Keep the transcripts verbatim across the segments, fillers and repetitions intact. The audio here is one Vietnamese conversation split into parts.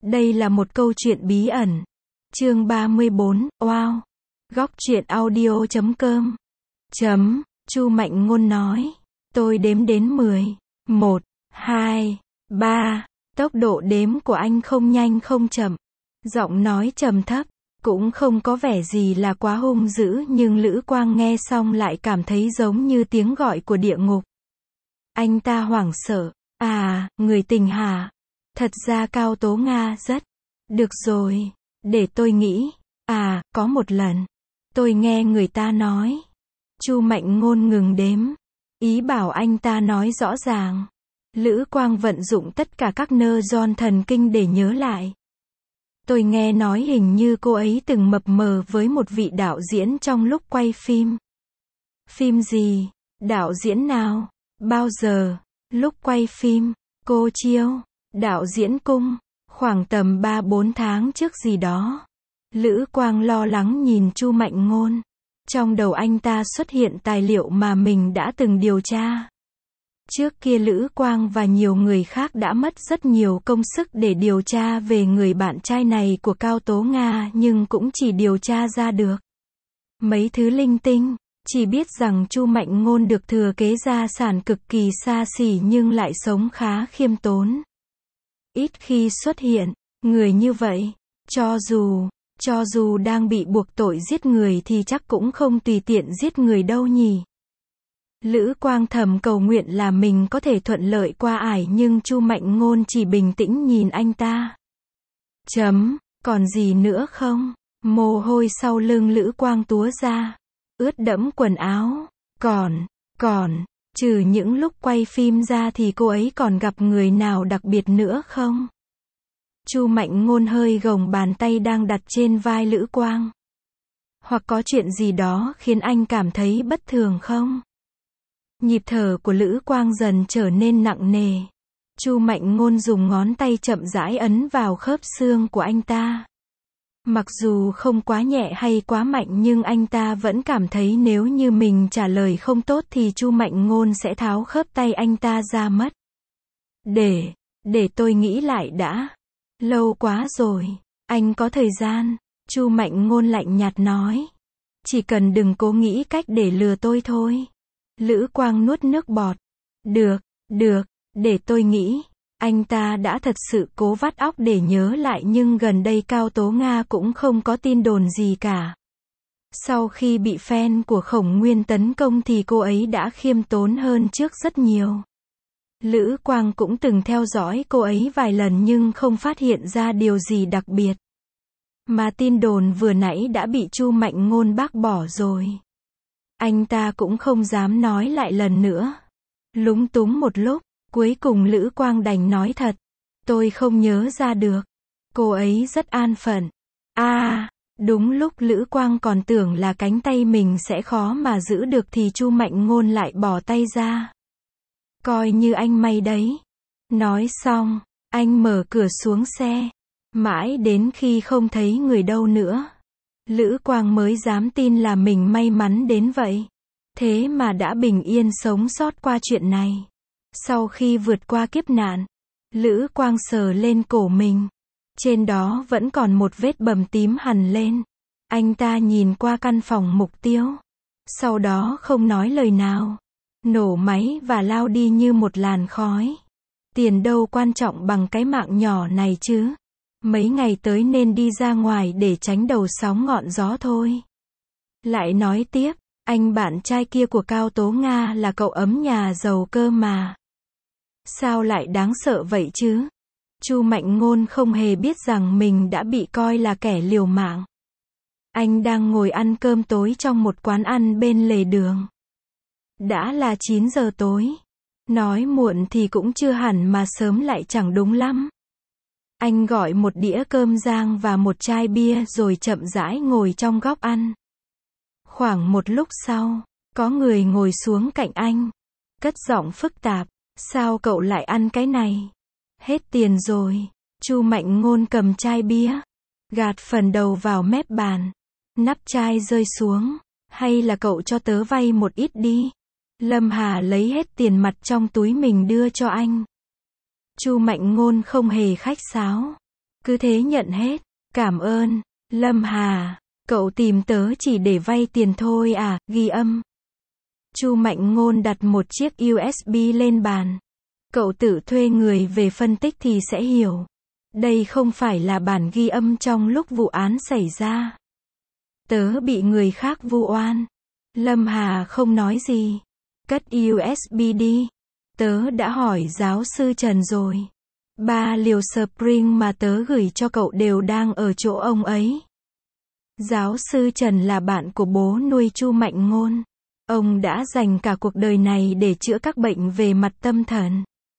Đây là một câu chuyện bí ẩn. Chương ba mươi bốn, wow. Góc truyện audio chấm com. Chấm, Chu Mạnh Ngôn nói. Tôi đếm đến mười. Một, hai, ba. Tốc độ đếm của anh không nhanh không chậm. Giọng nói trầm thấp. Cũng không có vẻ gì là quá hung dữ, nhưng Lữ Quang nghe xong lại cảm thấy giống như tiếng gọi của địa ngục. Anh ta hoảng sợ. À, người tình hả? Thật ra Cao Tố Nga rất... Được rồi, để tôi nghĩ. À, có một lần, tôi nghe người ta nói. Chu Mạnh Ngôn ngừng đếm. Ý bảo anh ta nói rõ ràng. Lữ Quang vận dụng tất cả các nơ giòn thần kinh để nhớ lại. Tôi nghe nói hình như cô ấy từng mập mờ với một vị đạo diễn trong lúc quay phim. Phim gì? Đạo diễn nào? Bao giờ? Lúc quay phim? Cô Chiêu? Đạo diễn Cung? Khoảng tầm ba bốn tháng trước gì đó. Lữ Quang lo lắng nhìn Chu Mạnh Ngôn. Trong đầu anh ta xuất hiện tài liệu mà mình đã từng điều tra. Trước kia Lữ Quang và nhiều người khác đã mất rất nhiều công sức để điều tra về người bạn trai này của Cao Tố Nga, nhưng cũng chỉ điều tra ra được mấy thứ linh tinh. Chỉ biết rằng Chu Mạnh Ngôn được thừa kế gia sản cực kỳ xa xỉ nhưng lại sống khá khiêm tốn. Ít khi xuất hiện, người như vậy, cho dù, cho dù đang bị buộc tội giết người thì chắc cũng không tùy tiện giết người đâu nhỉ. Lữ Quang thầm cầu nguyện là mình có thể thuận lợi qua ải, nhưng Chu Mạnh Ngôn chỉ bình tĩnh nhìn anh ta. Chấm, còn gì nữa không? Mồ hôi sau lưng Lữ Quang túa ra, ướt đẫm quần áo. Còn, còn, trừ những lúc quay phim ra thì cô ấy còn gặp người nào đặc biệt nữa không? Chu Mạnh Ngôn hơi gồng bàn tay đang đặt trên vai Lữ Quang. Hoặc có chuyện gì đó khiến anh cảm thấy bất thường không? Nhịp thở của Lữ Quang dần trở nên nặng nề. Chu Mạnh Ngôn dùng ngón tay chậm rãi ấn vào khớp xương của anh ta. Mặc dù không quá nhẹ hay quá mạnh nhưng anh ta vẫn cảm thấy nếu như mình trả lời không tốt thì Chu Mạnh Ngôn sẽ tháo khớp tay anh ta ra mất. Để, để tôi nghĩ lại đã. Lâu quá rồi, anh có thời gian. Chu Mạnh Ngôn lạnh nhạt nói. Chỉ cần đừng cố nghĩ cách để lừa tôi thôi. Lữ Quang nuốt nước bọt. Được, được, để tôi nghĩ. Anh ta đã thật sự cố vắt óc để nhớ lại, nhưng gần đây Cao Tố Nga cũng không có tin đồn gì cả. Sau khi bị fan của Khổng Nguyên tấn công thì cô ấy đã khiêm tốn hơn trước rất nhiều. Lữ Quang cũng từng theo dõi cô ấy vài lần nhưng không phát hiện ra điều gì đặc biệt. Mà tin đồn vừa nãy đã bị Chu Mạnh Ngôn bác bỏ rồi. Anh ta cũng không dám nói lại lần nữa. Lúng túng một lúc, cuối cùng Lữ Quang đành nói thật. Tôi không nhớ ra được. Cô ấy rất an phận. À, đúng lúc Lữ Quang còn tưởng là cánh tay mình sẽ khó mà giữ được thì Chu Mạnh Ngôn lại bỏ tay ra. Coi như anh may đấy. Nói xong, anh mở cửa xuống xe. Mãi đến khi không thấy người đâu nữa, Lữ Quang mới dám tin là mình may mắn đến vậy. Thế mà đã bình yên sống sót qua chuyện này. Sau khi vượt qua kiếp nạn, Lữ Quang sờ lên cổ mình. Trên đó vẫn còn một vết bầm tím hằn lên. Anh ta nhìn qua căn phòng mục tiêu. Sau đó không nói lời nào. Nổ máy và lao đi như một làn khói. Tiền đâu quan trọng bằng cái mạng nhỏ này chứ. Mấy ngày tới nên đi ra ngoài để tránh đầu sóng ngọn gió thôi. Lại nói tiếp, anh bạn trai kia của Cao Tố Nga là cậu ấm nhà giàu cơ mà. Sao lại đáng sợ vậy chứ? Chu Mạnh Ngôn không hề biết rằng mình đã bị coi là kẻ liều mạng. Anh đang ngồi ăn cơm tối trong một quán ăn bên lề đường. Đã là chín giờ tối. Nói muộn thì cũng chưa hẳn mà sớm lại chẳng đúng lắm. Anh gọi một đĩa cơm rang và một chai bia rồi chậm rãi ngồi trong góc ăn. Khoảng một lúc sau, có người ngồi xuống cạnh anh. Cất giọng phức tạp. Sao cậu lại ăn cái này? Hết tiền rồi. Chu Mạnh Ngôn cầm chai bia, gạt phần đầu vào mép bàn. Nắp chai rơi xuống. Hay là cậu cho tớ vay một ít đi. Lâm Hà lấy hết tiền mặt trong túi mình đưa cho anh. Chu Mạnh Ngôn không hề khách sáo. Cứ thế nhận hết. Cảm ơn, Lâm Hà. Cậu tìm tớ chỉ để vay tiền thôi à, ghi âm. Chu Mạnh Ngôn đặt một chiếc u ét bê lên bàn. Cậu tự thuê người về phân tích thì sẽ hiểu. Đây không phải là bản ghi âm trong lúc vụ án xảy ra. Tớ bị người khác vu oan. Lâm Hà không nói gì. Cất u ét bê đi. Tớ đã hỏi giáo sư Trần rồi. Ba liều Spring mà tớ gửi cho cậu đều đang ở chỗ ông ấy. Giáo sư Trần là bạn của bố nuôi Chu Mạnh Ngôn. Ông đã dành cả cuộc đời này để chữa các bệnh về mặt tâm thần.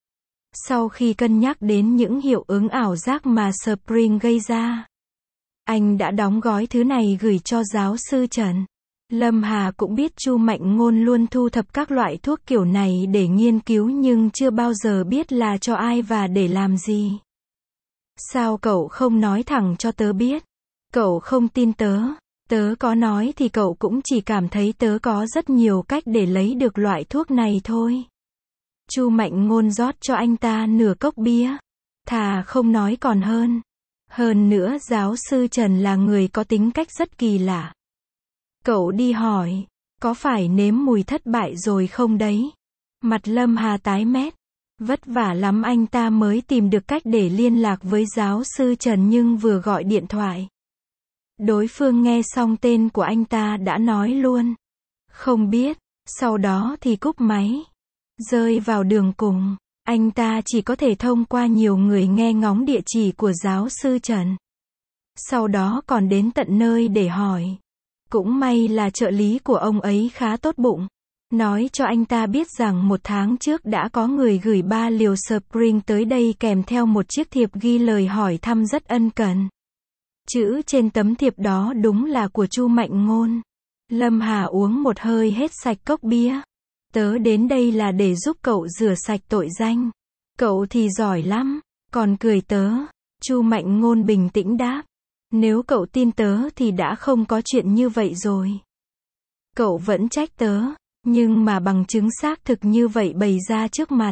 Sau khi cân nhắc đến những hiệu ứng ảo giác mà Spring gây ra, anh đã đóng gói thứ này gửi cho giáo sư Trần. Lâm Hà cũng biết Chu Mạnh Ngôn luôn thu thập các loại thuốc kiểu này để nghiên cứu nhưng chưa bao giờ biết là cho ai và để làm gì. Sao cậu không nói thẳng cho tớ biết? Cậu không tin tớ. Tớ có nói thì cậu cũng chỉ cảm thấy tớ có rất nhiều cách để lấy được loại thuốc này thôi. Chu Mạnh Ngôn rót cho anh ta nửa cốc bia. Thà không nói còn hơn. Hơn nữa giáo sư Trần là người có tính cách rất kỳ lạ. Cậu đi hỏi, có phải nếm mùi thất bại rồi không đấy? Mặt Lâm Hà tái mét. Vất vả lắm anh ta mới tìm được cách để liên lạc với giáo sư Trần nhưng vừa gọi điện thoại. Đối phương nghe xong tên của anh ta đã nói luôn. Không biết, sau đó thì cúp máy. Rơi vào đường cùng, anh ta chỉ có thể thông qua nhiều người nghe ngóng địa chỉ của giáo sư Trần. Sau đó còn đến tận nơi để hỏi. Cũng may là trợ lý của ông ấy khá tốt bụng. Nói cho anh ta biết rằng một tháng trước đã có người gửi ba liều Spring tới đây kèm theo một chiếc thiệp ghi lời hỏi thăm rất ân cần. Chữ trên tấm thiệp đó đúng là của Chu Mạnh Ngôn. Lâm Hà uống một hơi hết sạch cốc bia. Tớ đến đây là để giúp cậu rửa sạch tội danh. Cậu thì giỏi lắm, còn cười tớ. Chu Mạnh Ngôn bình tĩnh đáp. Nếu cậu tin tớ thì đã không có chuyện như vậy rồi. Cậu vẫn trách tớ, nhưng mà bằng chứng xác thực như vậy bày ra trước mặt.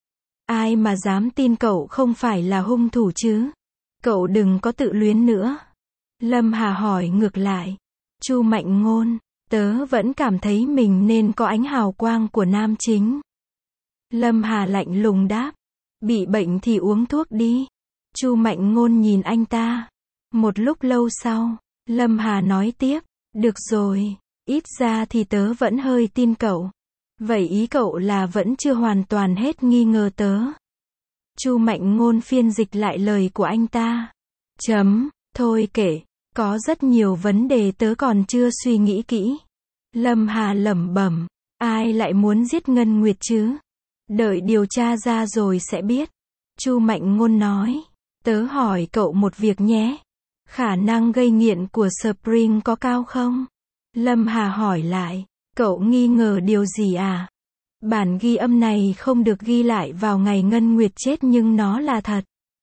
Ai mà dám tin cậu không phải là hung thủ chứ? Cậu đừng có tự luyến nữa. Lâm Hà hỏi ngược lại. Chu Mạnh Ngôn, tớ vẫn cảm thấy mình nên có ánh hào quang của nam chính. Lâm Hà lạnh lùng đáp. Bị bệnh thì uống thuốc đi. Chu Mạnh Ngôn nhìn anh ta. Một lúc lâu sau, Lâm Hà nói tiếp. Được rồi, ít ra thì tớ vẫn hơi tin cậu. Vậy ý cậu là vẫn chưa hoàn toàn hết nghi ngờ tớ. Chu Mạnh Ngôn phiên dịch lại lời của anh ta. Chấm, thôi kệ, có rất nhiều vấn đề tớ còn chưa suy nghĩ kỹ. Lâm Hà lẩm bẩm, ai lại muốn giết Ngân Nguyệt chứ? Đợi điều tra ra rồi sẽ biết. Chu Mạnh Ngôn nói, tớ hỏi cậu một việc nhé. Khả năng gây nghiện của Spring có cao không? Lâm Hà hỏi lại, cậu nghi ngờ điều gì à? Bản ghi âm này không được ghi lại vào ngày Ngân Nguyệt chết nhưng nó là thật.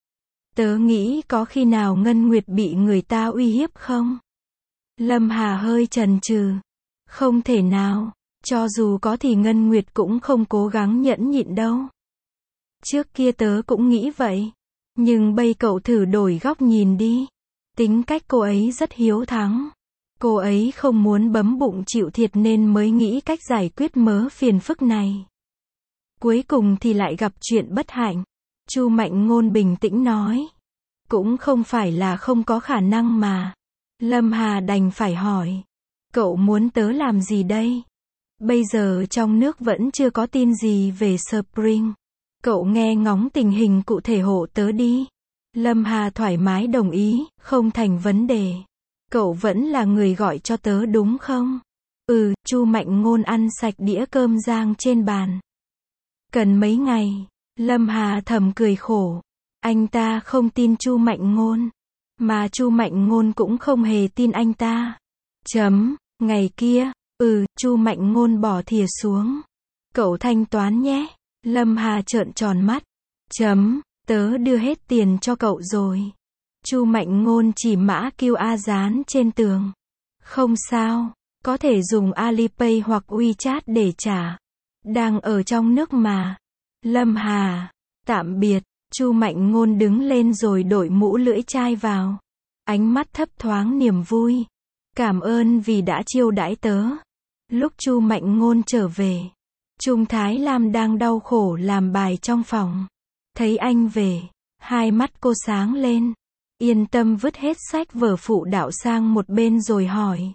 Tớ nghĩ có khi nào Ngân Nguyệt bị người ta uy hiếp không? Lâm Hà hơi chần chừ. Không thể nào, cho dù có thì Ngân Nguyệt cũng không cố gắng nhẫn nhịn đâu. Trước kia tớ cũng nghĩ vậy. Nhưng bây cậu thử đổi góc nhìn đi. Tính cách cô ấy rất hiếu thắng. Cô ấy không muốn bấm bụng chịu thiệt nên mới nghĩ cách giải quyết mớ phiền phức này. Cuối cùng thì lại gặp chuyện bất hạnh. Chu Mạnh Ngôn bình tĩnh nói. Cũng không phải là không có khả năng mà. Lâm Hà đành phải hỏi. Cậu muốn tớ làm gì đây? Bây giờ trong nước vẫn chưa có tin gì về Spring. Cậu nghe ngóng tình hình cụ thể hộ tớ đi. Lâm Hà thoải mái đồng ý, không thành vấn đề. Cậu vẫn là người gọi cho tớ đúng không? Ừ, Chu Mạnh Ngôn ăn sạch đĩa cơm rang trên bàn. Cần mấy ngày, Lâm Hà thầm cười khổ. Anh ta không tin Chu Mạnh Ngôn, mà Chu Mạnh Ngôn cũng không hề tin anh ta. Chấm, ngày kia, ừ, Chu Mạnh Ngôn bỏ thìa xuống. Cậu thanh toán nhé. Lâm Hà trợn tròn mắt. Chấm, tớ đưa hết tiền cho cậu rồi. Chu Mạnh Ngôn chỉ mã quy rờ dán trên tường. Không sao, có thể dùng Alipay hoặc WeChat để trả. Đang ở trong nước mà. Lâm Hà, tạm biệt. Chu Mạnh Ngôn đứng lên rồi đội mũ lưỡi chai vào. Ánh mắt thấp thoáng niềm vui. Cảm ơn vì đã chiêu đãi tớ. Lúc Chu Mạnh Ngôn trở về, Trung Thái Lam đang đau khổ làm bài trong phòng. Thấy anh về, hai mắt cô sáng lên. Yên tâm vứt hết sách vở phụ đạo sang một bên rồi hỏi.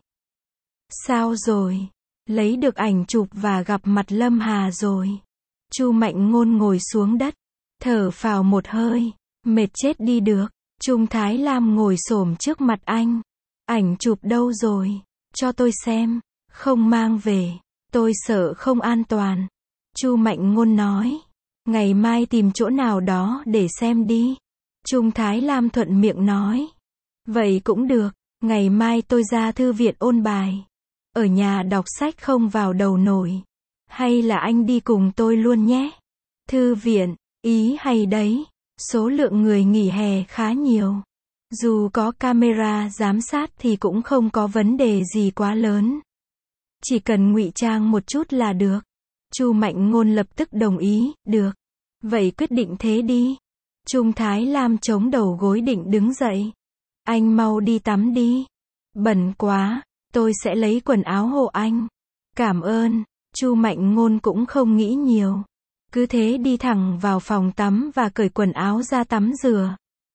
Sao rồi? Lấy được ảnh chụp và gặp mặt Lâm Hà rồi. Chu Mạnh Ngôn ngồi xuống đất, thở phào một hơi, mệt chết đi được. Trung Thái Lam ngồi xổm trước mặt anh. Ảnh chụp đâu rồi? Cho tôi xem. Không mang về, tôi sợ không an toàn. Chu Mạnh Ngôn nói. Ngày mai tìm chỗ nào đó để xem đi. Trung Thái Lam thuận miệng nói. Vậy cũng được, ngày mai tôi ra thư viện ôn bài. Ở nhà đọc sách không vào đầu nổi. Hay là anh đi cùng tôi luôn nhé. Thư viện, ý hay đấy. Số lượng người nghỉ hè khá nhiều. Dù có camera giám sát thì cũng không có vấn đề gì quá lớn. Chỉ cần ngụy trang một chút là được. Chu Mạnh Ngôn lập tức đồng ý, được. Vậy quyết định thế đi. Trung Thái Lam chống đầu gối định đứng dậy. Anh mau đi tắm đi. Bẩn quá, tôi sẽ lấy quần áo hộ anh. Cảm ơn. Chu Mạnh Ngôn cũng không nghĩ nhiều. Cứ thế đi thẳng vào phòng tắm và cởi quần áo ra tắm rửa.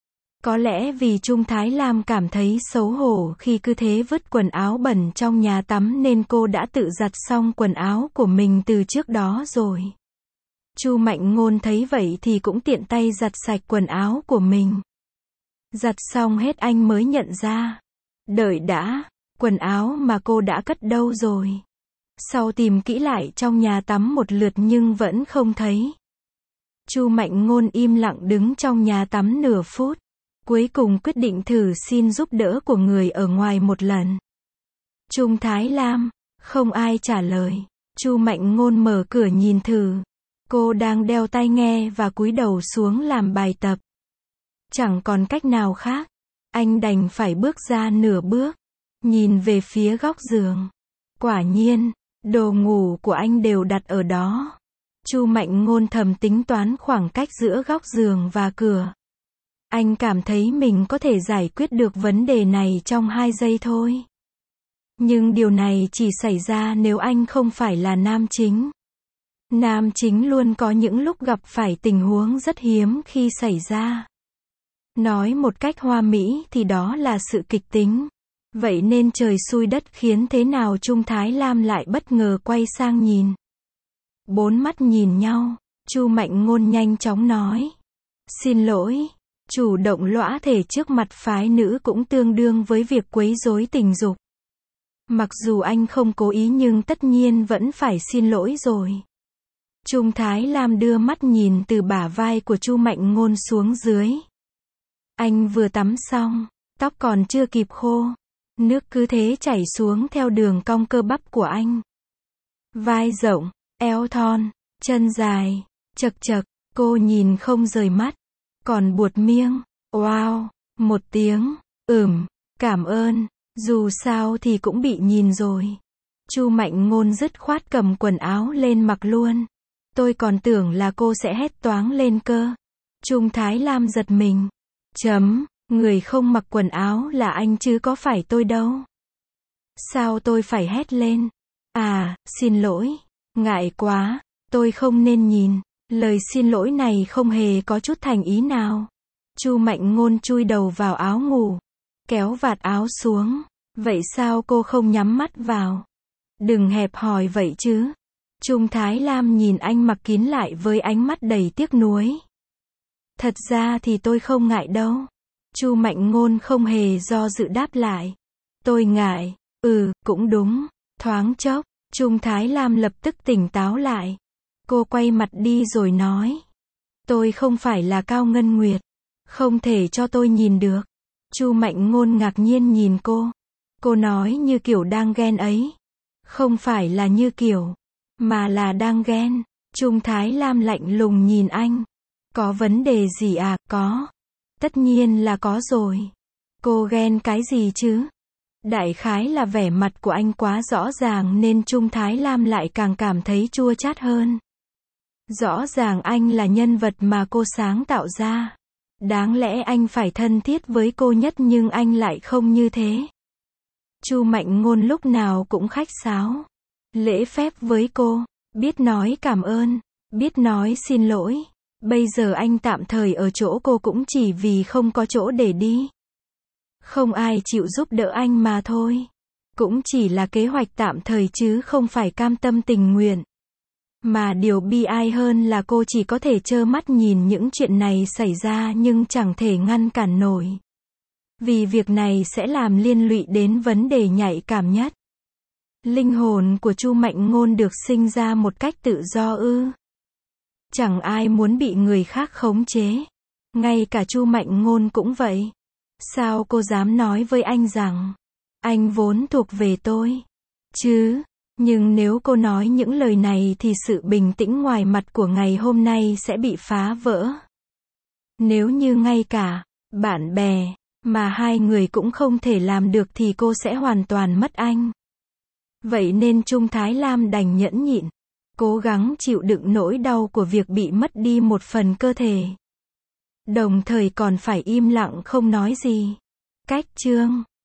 Có lẽ vì Trung Thái Lam cảm thấy xấu hổ khi cứ thế vứt quần áo bẩn trong nhà tắm nên cô đã tự giặt xong quần áo của mình từ trước đó rồi. Chu Mạnh Ngôn thấy vậy thì cũng tiện tay giặt sạch quần áo của mình. Giặt xong hết anh mới nhận ra. Đợi đã, quần áo mà cô đã cất đâu rồi? Sau tìm kỹ lại trong nhà tắm một lượt nhưng vẫn không thấy. Chu Mạnh Ngôn im lặng đứng trong nhà tắm nửa phút. Cuối cùng quyết định thử xin giúp đỡ của người ở ngoài một lần. Trung Thái Lam, không ai trả lời. Chu Mạnh Ngôn mở cửa nhìn thử. Cô đang đeo tai nghe và cúi đầu xuống làm bài tập. Chẳng còn cách nào khác. Anh đành phải bước ra nửa bước. Nhìn về phía góc giường. Quả nhiên, đồ ngủ của anh đều đặt ở đó. Chu Mạnh Ngôn thầm tính toán khoảng cách giữa góc giường và cửa. Anh cảm thấy mình có thể giải quyết được vấn đề này trong hai giây thôi. Nhưng điều này chỉ xảy ra nếu anh không phải là nam chính. Nam chính luôn có những lúc gặp phải tình huống rất hiếm khi xảy ra. Nói một cách hoa mỹ thì đó là sự kịch tính. Vậy nên trời xui đất khiến thế nào Trung Thái Lam lại bất ngờ quay sang nhìn. Bốn mắt nhìn nhau, Chu Mạnh Ngôn nhanh chóng nói. Xin lỗi. Chủ động lõa thể trước mặt phái nữ cũng tương đương với việc quấy rối tình dục. Mặc dù anh không cố ý nhưng tất nhiên vẫn phải xin lỗi rồi. Trung Thái Lam đưa mắt nhìn từ bả vai của Chu Mạnh Ngôn xuống dưới. Anh vừa tắm xong, tóc còn chưa kịp khô. Nước cứ thế chảy xuống theo đường cong cơ bắp của anh. Vai rộng, eo thon, chân dài, chật chật, cô nhìn không rời mắt. Còn buột miệng, wow, một tiếng, ừm, cảm ơn, dù sao thì cũng bị nhìn rồi. Chu Mạnh Ngôn dứt khoát cầm quần áo lên mặc luôn. Tôi còn tưởng là cô sẽ hét toáng lên cơ. Trung Thái Lam giật mình. Chấm, người không mặc quần áo là anh chứ có phải tôi đâu. Sao tôi phải hét lên? À, xin lỗi, ngại quá, tôi không nên nhìn. Lời xin lỗi này không hề có chút thành ý nào. Chu Mạnh Ngôn chui đầu vào áo ngủ, kéo vạt áo xuống. Vậy sao cô không nhắm mắt vào? Đừng hẹp hòi vậy chứ. Trung Thái Lam nhìn anh mặc kín lại với ánh mắt đầy tiếc nuối. Thật ra thì tôi không ngại đâu. Chu Mạnh Ngôn không hề do dự đáp lại. Tôi ngại. Ừ, cũng đúng. Thoáng chốc, Trung Thái Lam lập tức tỉnh táo lại. Cô quay mặt đi rồi nói. Tôi không phải là Cao Ngân Nguyệt. Không thể cho tôi nhìn được. Chu Mạnh Ngôn ngạc nhiên nhìn cô. Cô nói như kiểu đang ghen ấy. Không phải là như kiểu, mà là đang ghen. Trung Thái Lam lạnh lùng nhìn anh. Có vấn đề gì à? Có. Tất nhiên là có rồi. Cô ghen cái gì chứ? Đại khái là vẻ mặt của anh quá rõ ràng nên Trung Thái Lam lại càng cảm thấy chua chát hơn. Rõ ràng anh là nhân vật mà cô sáng tạo ra. Đáng lẽ anh phải thân thiết với cô nhất nhưng anh lại không như thế. Chu Mạnh Ngôn lúc nào cũng khách sáo, lễ phép với cô, biết nói cảm ơn, biết nói xin lỗi. Bây giờ anh tạm thời ở chỗ cô cũng chỉ vì không có chỗ để đi. Không ai chịu giúp đỡ anh mà thôi. Cũng chỉ là kế hoạch tạm thời chứ không phải cam tâm tình nguyện. Mà điều bi ai hơn là cô chỉ có thể trơ mắt nhìn những chuyện này xảy ra nhưng chẳng thể ngăn cản nổi. Vì việc này sẽ làm liên lụy đến vấn đề nhạy cảm nhất. Linh hồn của Chu Mạnh Ngôn được sinh ra một cách tự do ư? Chẳng ai muốn bị người khác khống chế. Ngay cả Chu Mạnh Ngôn cũng vậy. Sao cô dám nói với anh rằng anh vốn thuộc về tôi? Chứ, nhưng nếu cô nói những lời này thì sự bình tĩnh ngoài mặt của ngày hôm nay sẽ bị phá vỡ. Nếu như ngay cả bạn bè mà hai người cũng không thể làm được thì cô sẽ hoàn toàn mất anh. Vậy nên Trung Thái Lam đành nhẫn nhịn, cố gắng chịu đựng nỗi đau của việc bị mất đi một phần cơ thể. Đồng thời còn phải im lặng không nói gì. Cách chương